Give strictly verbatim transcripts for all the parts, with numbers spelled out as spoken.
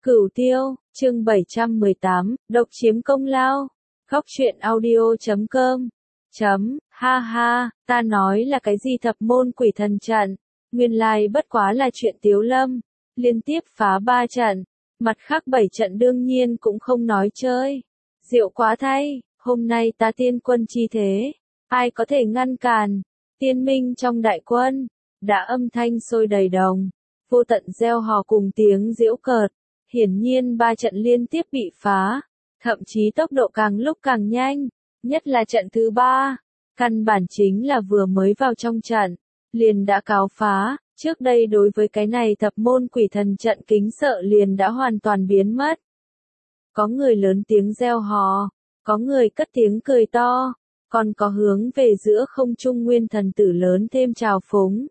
Cửu Tiêu, chương bảy trăm mười tám, độc chiếm công lao. Góc truyện audio chấm com. Chấm, ha ha, ta nói là cái gì thập môn quỷ thần trận, nguyên lai bất quá là chuyện Tiếu Lâm, liên tiếp phá ba trận, mặt khác bảy trận đương nhiên cũng không nói chơi. Diệu quá thay, hôm nay ta tiên quân chi thế, ai có thể ngăn cản, tiên minh trong đại quân, đã âm thanh sôi đầy đồng, vô tận reo hò cùng tiếng giễu cợt. Hiển nhiên ba trận liên tiếp bị phá, thậm chí tốc độ càng lúc càng nhanh, nhất là trận thứ ba, căn bản chính là vừa mới vào trong trận, liền đã cáo phá, trước đây đối với cái này thập môn quỷ thần trận kính sợ liền đã hoàn toàn biến mất. Có người lớn tiếng reo hò, có người cất tiếng cười to, còn có hướng về giữa không trung nguyên thần tử lớn thêm trào phúng.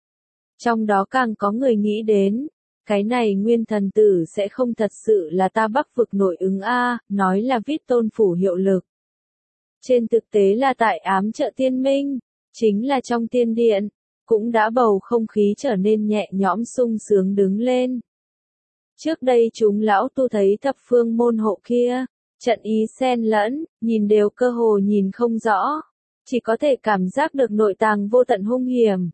Trong đó càng có người nghĩ đến, cái này nguyên thần tử sẽ không thật sự là ta Bắc vực nội ứng a, nói là vít tôn phủ hiệu lực. Trên thực tế là tại ám trợ tiên minh, chính là trong tiên điện, cũng đã bầu không khí trở nên nhẹ nhõm sung sướng đứng lên. Trước đây chúng lão tu thấy thập phương môn hộ kia, trận ý xen lẫn, nhìn đều cơ hồ nhìn không rõ, chỉ có thể cảm giác được nội tàng vô tận hung hiểm.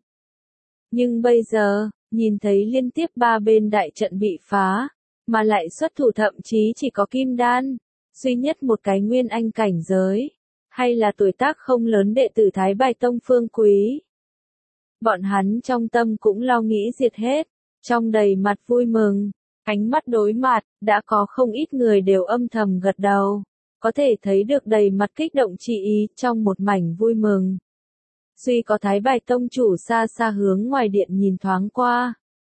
Nhưng bây giờ, nhìn thấy liên tiếp ba bên đại trận bị phá, mà lại xuất thủ thậm chí chỉ có kim đan, duy nhất một cái nguyên anh cảnh giới, hay là tuổi tác không lớn đệ tử Thái Bài Tông Phương Quý. Bọn hắn trong tâm cũng lo nghĩ diệt hết, trong đầy mặt vui mừng, ánh mắt đối mặt, đã có không ít người đều âm thầm gật đầu, có thể thấy được đầy mặt kích động chi ý trong một mảnh vui mừng. Duy có Thái Bài Tông chủ xa xa hướng ngoài điện nhìn thoáng qua.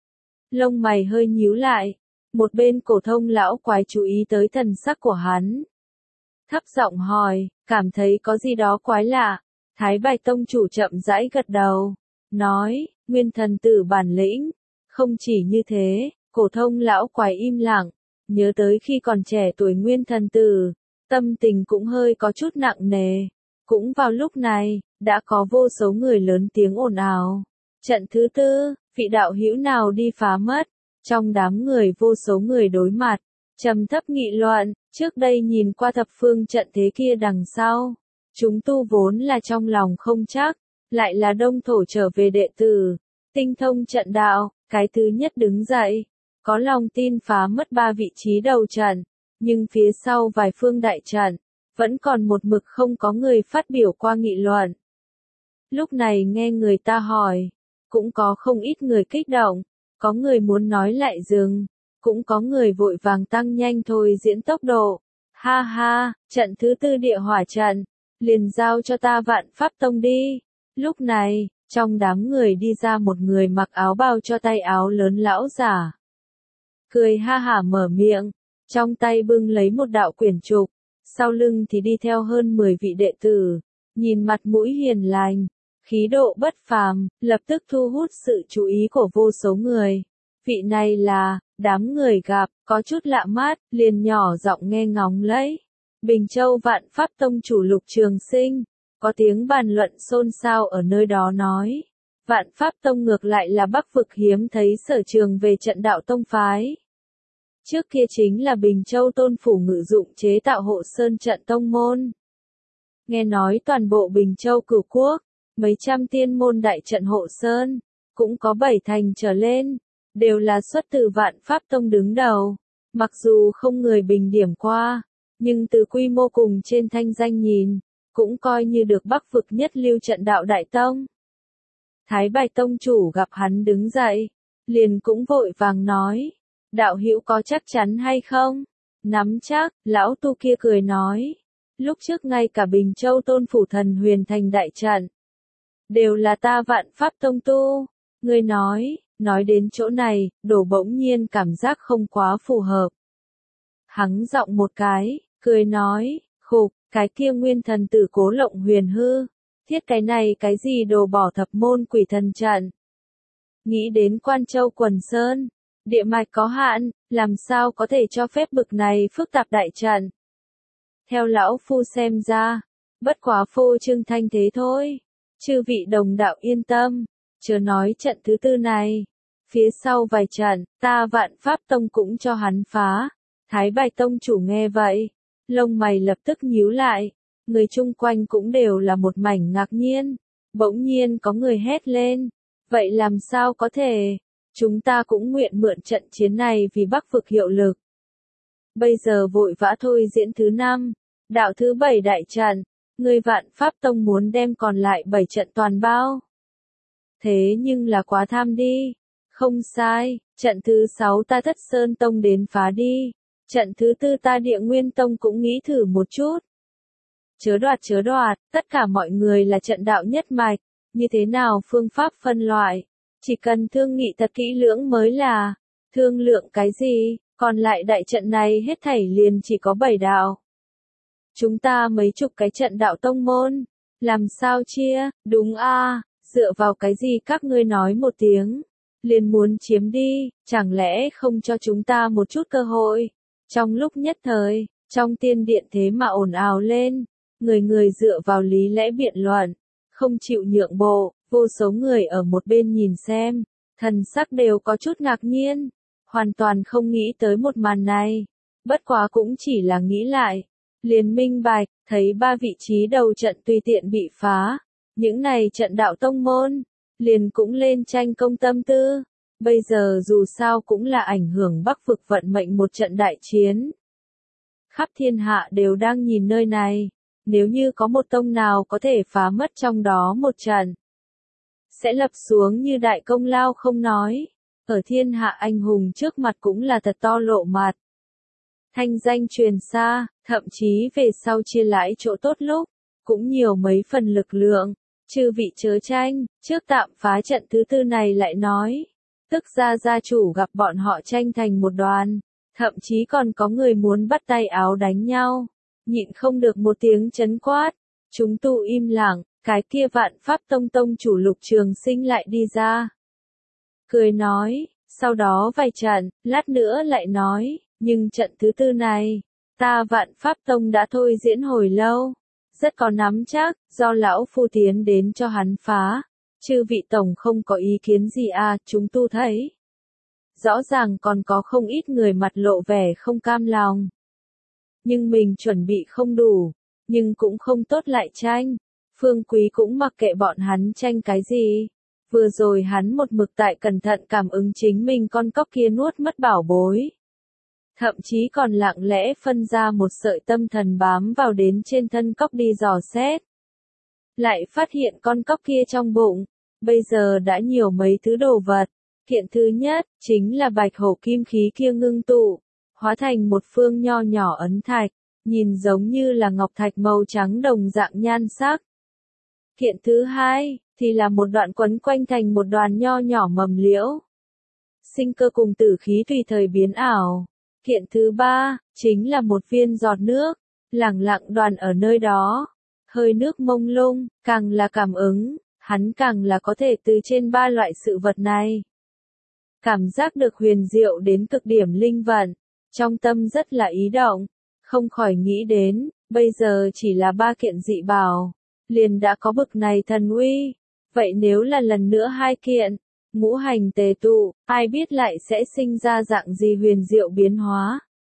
Lông mày hơi nhíu lại, một bên cổ thông lão quái chú ý tới thần sắc của hắn. Thấp giọng hỏi, cảm thấy có gì đó quái lạ, Thái Bài Tông chủ chậm rãi gật đầu, nói, nguyên thần tử bản lĩnh, không chỉ như thế, cổ thông lão quái im lặng, nhớ tới khi còn trẻ tuổi nguyên thần tử, tâm tình cũng hơi có chút nặng nề. Cũng vào lúc này, đã có vô số người lớn tiếng ồn ào. Trận thứ tư, vị đạo hữu nào đi phá mất, trong đám người vô số người đối mặt, trầm thấp nghị luận, trước đây nhìn qua thập phương trận thế kia đằng sau. Chúng tu vốn là trong lòng không chắc, lại là đông thổ trở về đệ tử, tinh thông trận đạo, cái thứ nhất đứng dậy, có lòng tin phá mất ba vị trí đầu trận, nhưng phía sau vài phương đại trận, vẫn còn một mực không có người phát biểu qua nghị luận. Lúc này nghe người ta hỏi, cũng có không ít người kích động, có người muốn nói lại dừng, cũng có người vội vàng tăng nhanh thôi diễn tốc độ. Ha ha, trận thứ tư địa hỏa trận, liền giao cho ta Vạn Pháp Tông đi. Lúc này, trong đám người đi ra một người mặc áo bào cho tay áo lớn lão giả. Cười ha hả mở miệng, trong tay bưng lấy một đạo quyển trục. Sau lưng thì đi theo hơn mười vị đệ tử, nhìn mặt mũi hiền lành, khí độ bất phàm, lập tức thu hút sự chú ý của vô số người. Vị này là, đám người gặp, có chút lạ mắt, liền nhỏ giọng nghe ngóng lấy. Bình Châu Vạn Pháp Tông chủ Lục Trường Sinh, có tiếng bàn luận xôn xao ở nơi đó nói. Vạn Pháp Tông ngược lại là Bắc vực hiếm thấy sở trường về trận đạo tông phái. Trước kia chính là Bình Châu Tôn phủ ngự dụng chế tạo hộ sơn trận tông môn. Nghe nói toàn bộ Bình Châu cửu quốc, mấy trăm tiên môn đại trận hộ sơn, cũng có bảy thành trở lên, đều là xuất từ Vạn Pháp Tông đứng đầu. Mặc dù không người bình điểm qua, nhưng từ quy mô cùng trên thanh danh nhìn, cũng coi như được Bắc vực nhất lưu trận đạo đại tông. Thái Bài Tông chủ gặp hắn đứng dậy, liền cũng vội vàng nói. Đạo hữu có chắc chắn hay không? Nắm chắc, lão tu kia cười nói. Lúc trước ngay cả Bình Châu Tôn phủ thần huyền thành đại trận, đều là ta Vạn Pháp Tông tu. Người nói, nói đến chỗ này, đổ bỗng nhiên cảm giác không quá phù hợp. Hắng giọng một cái, cười nói, khục, cái kia nguyên thần tử Cố Lộng Huyền hư, thiết cái này cái gì đồ bỏ thập môn quỷ thần trận. Nghĩ đến Quan Châu Quần Sơn. Địa mạch có hạn, làm sao có thể cho phép bực này phức tạp đại trận. Theo lão phu xem ra, bất quá phô trương thanh thế thôi. Chư vị đồng đạo yên tâm, chớ nói trận thứ tư này, Phía sau vài trận, ta Vạn Pháp Tông cũng cho hắn phá. Thái Bạch Tông chủ nghe vậy, lông mày lập tức nhíu lại, người chung quanh cũng đều là một mảnh ngạc nhiên. Bỗng nhiên có người hét lên, vậy làm sao có thể, chúng ta cũng nguyện mượn trận chiến này vì Bắc vực hiệu lực. Bây giờ vội vã thôi diễn thứ năm, đạo thứ bảy đại trận, người Vạn Pháp Tông muốn đem còn lại bảy trận toàn bao. Thế nhưng là quá tham đi, không sai, trận thứ sáu ta Thất Sơn Tông đến phá đi, trận thứ tư ta Địa Nguyên Tông cũng nghĩ thử một chút. Chớ đoạt chớ đoạt, tất cả mọi người là trận đạo nhất mạch, như thế nào phương pháp phân loại, chỉ cần thương nghị thật kỹ lưỡng mới là, thương lượng cái gì, còn lại đại trận này hết thảy liền chỉ có bảy đạo. Chúng ta mấy chục cái trận đạo tông môn, làm sao chia, đúng a, dựa vào cái gì các ngươi nói một tiếng, liền muốn chiếm đi, chẳng lẽ không cho chúng ta một chút cơ hội. Trong lúc nhất thời, trong tiên điện thế mà ồn ào lên, người người dựa vào lý lẽ biện luận, không chịu nhượng bộ, vô số người ở một bên nhìn xem, thần sắc đều có chút ngạc nhiên, hoàn toàn không nghĩ tới một màn này, bất quá cũng chỉ là nghĩ lại, liền minh bạch, thấy ba vị trí đầu trận tùy tiện bị phá, những này trận đạo tông môn, liền cũng lên tranh công tâm tư, bây giờ dù sao cũng là ảnh hưởng Bắc vực vận mệnh một trận đại chiến. Khắp thiên hạ đều đang nhìn nơi này, nếu như có một tông nào có thể phá mất trong đó một trận, sẽ lập xuống như đại công lao không nói, ở thiên hạ anh hùng trước mặt cũng là thật to lộ mặt. Thanh danh truyền xa, thậm chí về sau chia lãi chỗ tốt lúc, cũng nhiều mấy phần lực lượng, chư vị chớ tranh, trước tạm phá trận thứ tư này lại nói, tức ra gia chủ gặp bọn họ tranh thành một đoàn, thậm chí còn có người muốn bắt tay áo đánh nhau, nhịn không được một tiếng chấn quát, chúng tu im lặng, cái kia Vạn Pháp Tông tông chủ Lục Trường Sinh lại đi ra. Cười nói, sau đó vài trận, lát nữa lại nói, nhưng trận thứ tư này, ta Vạn Pháp Tông đã thôi diễn hồi lâu, rất có nắm chắc, do lão phu tiến đến cho hắn phá, chư vị tổng không có ý kiến gì à, chúng tu thấy. Rõ ràng còn có không ít người mặt lộ vẻ không cam lòng. Nhưng mình chuẩn bị không đủ, nhưng cũng không tốt lại tranh. Phương Quý cũng mặc kệ bọn hắn tranh cái gì. Vừa rồi hắn một mực tại cẩn thận cảm ứng chính mình con cóc kia nuốt mất bảo bối. Thậm chí còn lặng lẽ phân ra một sợi tâm thần bám vào đến trên thân cóc đi dò xét. Lại phát hiện con cóc kia trong bụng, bây giờ đã nhiều mấy thứ đồ vật. Kiện thứ nhất, chính là bạch hổ kim khí kia ngưng tụ, hóa thành một phương nho nhỏ ấn thạch, nhìn giống như là ngọc thạch màu trắng đồng dạng nhan sắc. Kiện thứ hai, thì là một đoạn quấn quanh thành một đoàn nho nhỏ mầm liễu. Sinh cơ cùng tử khí tùy thời biến ảo. Kiện thứ ba, chính là một viên giọt nước, lẳng lặng đoàn ở nơi đó. Hơi nước mông lung, càng là cảm ứng, hắn càng là có thể từ trên ba loại sự vật này. Cảm giác được huyền diệu đến cực điểm linh vận, trong tâm rất là ý động, không khỏi nghĩ đến, bây giờ chỉ là ba kiện dị bảo, liền đã có bực này thần uy, vậy nếu là lần nữa hai kiện, ngũ hành tề tụ, ai biết lại sẽ sinh ra dạng gì huyền diệu biến hóa.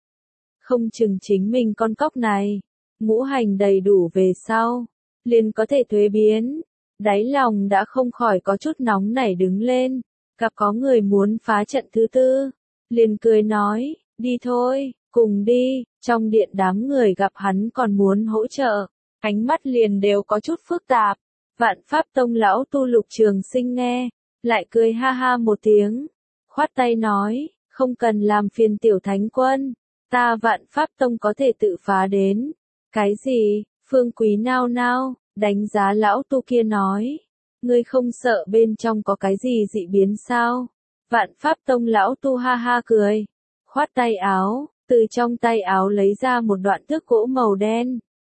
Không chừng chính mình con cóc này, ngũ hành đầy đủ về sau, liền có thể thuế biến, đáy lòng đã không khỏi có chút nóng nảy đứng lên. Gặp có người muốn phá trận thứ tư, liền cười nói, đi thôi, cùng đi, trong điện đám người gặp hắn còn muốn hỗ trợ, ánh mắt liền đều có chút phức tạp, Vạn Pháp Tông lão tu Lục Trường Sinh nghe, lại cười ha ha một tiếng, khoát tay nói, không cần làm phiền tiểu thánh quân, ta Vạn Pháp Tông có thể tự phá đến, cái gì, Phương Quý nao nao, đánh giá lão tu kia nói. Ngươi không sợ bên trong có cái gì dị biến sao? Vạn Pháp Tông lão tu ha ha cười, khoát tay áo, từ trong tay áo lấy ra một đoạn thước gỗ màu đen.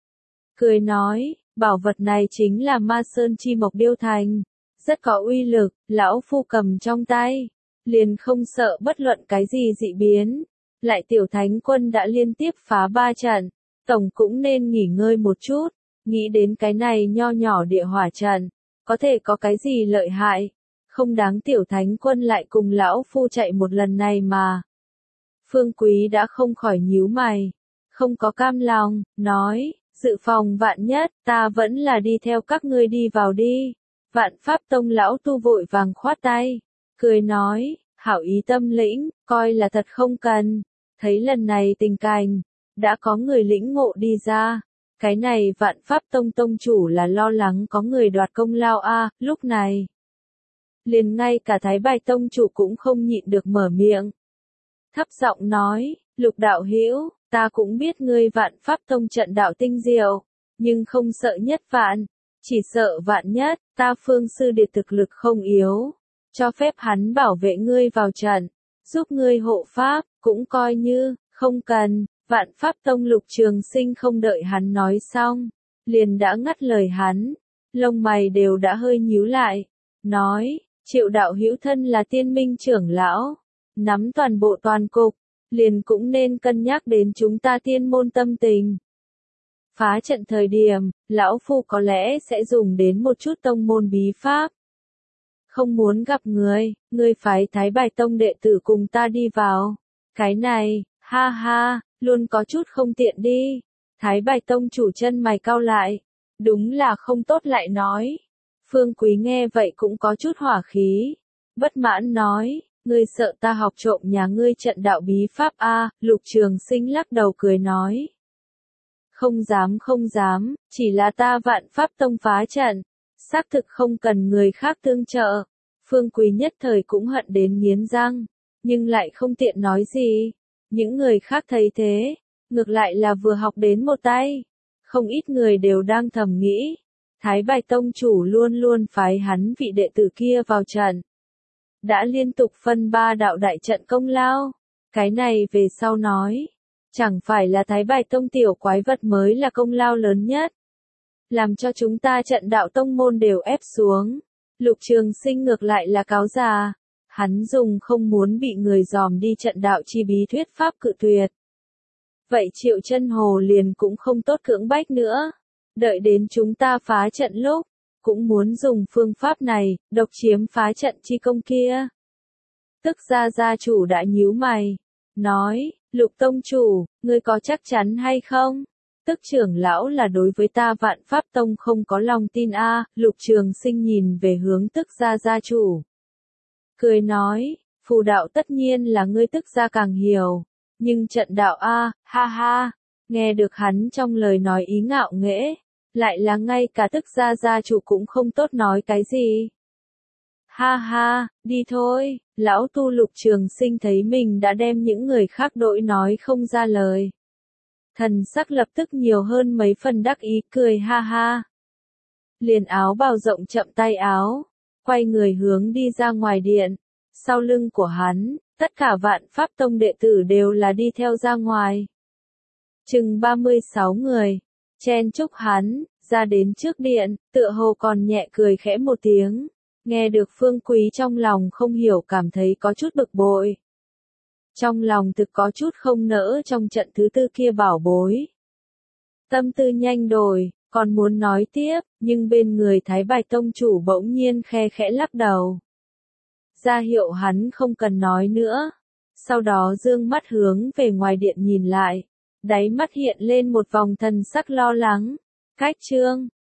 Cười nói, bảo vật này chính là Ma Sơn Chi Mộc điêu thành, rất có uy lực, lão phu cầm trong tay, liền không sợ bất luận cái gì dị biến. Lại tiểu thánh quân đã liên tiếp phá ba trận, tổng cũng nên nghỉ ngơi một chút, nghĩ đến cái này nho nhỏ địa hỏa trận. Có thể có cái gì lợi hại? không đáng tiểu thánh quân lại cùng lão phu chạy một lần này mà. Phương Quý đã không khỏi nhíu mày, không có cam lòng, nói, dự phòng vạn nhất, ta vẫn là đi theo các ngươi đi vào đi. Vạn Pháp Tông lão tu vội vàng khoát tay, cười nói, hảo ý tâm lĩnh, coi là thật không cần. Thấy lần này tình cảnh, đã có người lĩnh ngộ đi ra. Cái này Vạn Pháp Tông tông chủ là lo lắng có người đoạt công lao a, lúc này. Liền ngay cả Thái Bài tông chủ cũng không nhịn được mở miệng. Thấp giọng nói, Lục đạo hữu, ta cũng biết ngươi Vạn Pháp Tông trận đạo tinh diệu, nhưng không sợ nhất vạn, chỉ sợ vạn nhất, ta Phương sư điệt thực lực không yếu, cho phép hắn bảo vệ ngươi vào trận, giúp ngươi hộ pháp, cũng coi như, không cần. Vạn Pháp Tông Lục Trường Sinh không đợi hắn nói xong, liền đã ngắt lời hắn, lông mày đều đã hơi nhíu lại, nói, Triệu đạo hữu thân là tiên minh trưởng lão, nắm toàn bộ toàn cục, liền cũng nên cân nhắc đến chúng ta tiên môn tâm tình. Phá trận thời điểm, lão phu có lẽ sẽ dùng đến một chút tông môn bí pháp. Không muốn gặp người, người phái Thái Bài Tông đệ tử cùng ta đi vào. Cái này, ha ha, luôn có chút không tiện đi. Thái Bài Tông chủ chân mày cau lại, đúng là không tốt lại nói. Phương Quý nghe vậy cũng có chút hỏa khí, bất mãn nói, ngươi sợ ta học trộm nhà ngươi trận đạo bí pháp a? Lục Trường Sinh lắc đầu cười nói, không dám không dám, chỉ là ta Vạn Pháp Tông phá trận, xác thực không cần người khác tương trợ. Phương Quý nhất thời cũng hận đến nghiến răng, nhưng lại không tiện nói gì. Những người khác thấy thế, ngược lại là vừa học đến một tay. Không ít người đều đang thầm nghĩ, Thái Bài Tông chủ luôn luôn phái hắn vị đệ tử kia vào trận. Đã liên tục phân ba đạo đại trận công lao. Cái này về sau nói, chẳng phải là Thái Bài Tông tiểu quái vật mới là công lao lớn nhất. Làm cho chúng ta trận đạo tông môn đều ép xuống. Lục Trường Sinh ngược lại là cáo già. Hắn dùng không muốn bị người dòm đi trận đạo chi bí thuyết pháp cự tuyệt. Vậy Triệu Chân Hồ liền cũng không tốt cưỡng bách nữa. Đợi đến chúng ta phá trận lúc, cũng muốn dùng phương pháp này, độc chiếm phá trận chi công kia. Tức gia gia chủ đã nhíu mày, nói, Lục tông chủ, ngươi có chắc chắn hay không? Tức trưởng lão là đối với ta Vạn Pháp Tông không có lòng tin a. Lục Trường Sinh nhìn về hướng tức gia gia chủ, cười nói, phù đạo tất nhiên là ngươi tức gia càng hiểu, nhưng trận đạo a, ha ha. Nghe được hắn trong lời nói ý ngạo nghễ, lại là ngay cả tức gia gia chủ cũng không tốt nói cái gì. Ha ha, đi thôi. Lão tu Lục Trường Sinh thấy mình đã đem những người khác đội nói không ra lời. Thần sắc lập tức nhiều hơn mấy phần đắc ý, cười ha ha. Liền áo bào rộng chậm tay áo, quay người hướng đi ra ngoài điện. Sau lưng của hắn, tất cả Vạn Pháp Tông đệ tử đều là đi theo ra ngoài. Chừng ba mươi sáu người, chen chúc hắn, ra đến trước điện, tựa hồ còn nhẹ cười khẽ một tiếng. Nghe được Phương Quý trong lòng không hiểu cảm thấy có chút bực bội. Trong lòng thực có chút không nỡ trong trận thứ tư kia bảo bối. Tâm tư nhanh đổi, còn muốn nói tiếp, nhưng bên người Thái Bài Tông chủ bỗng nhiên khe khẽ lắc đầu. Ra hiệu hắn không cần nói nữa. Sau đó dương mắt hướng về ngoài điện nhìn lại. Đáy mắt hiện lên một vòng thần sắc lo lắng. Cách chương